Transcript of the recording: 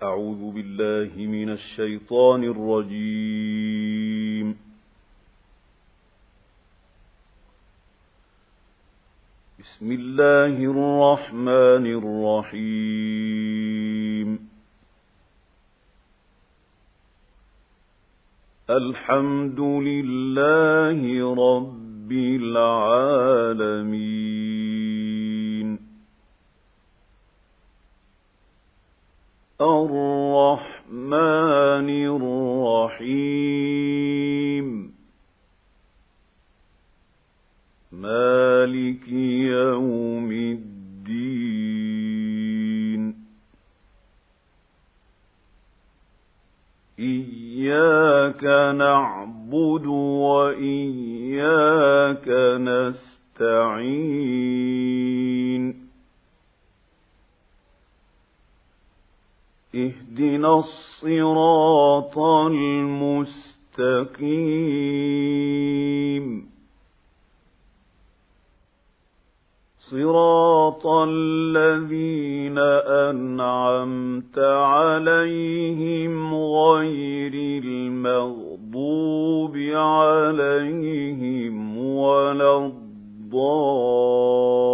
أعوذ بالله من الشيطان الرجيم. بسم الله الرحمن الرحيم. الحمد لله رب العالمين. الرحمن الرحيم. مالك يوم الدين. إياك نعبد وإياك نستعين. اهدنا الصراط المستقيم. صراط الذين أنعمت عليهم غير المغضوب عليهم ولا الضالين.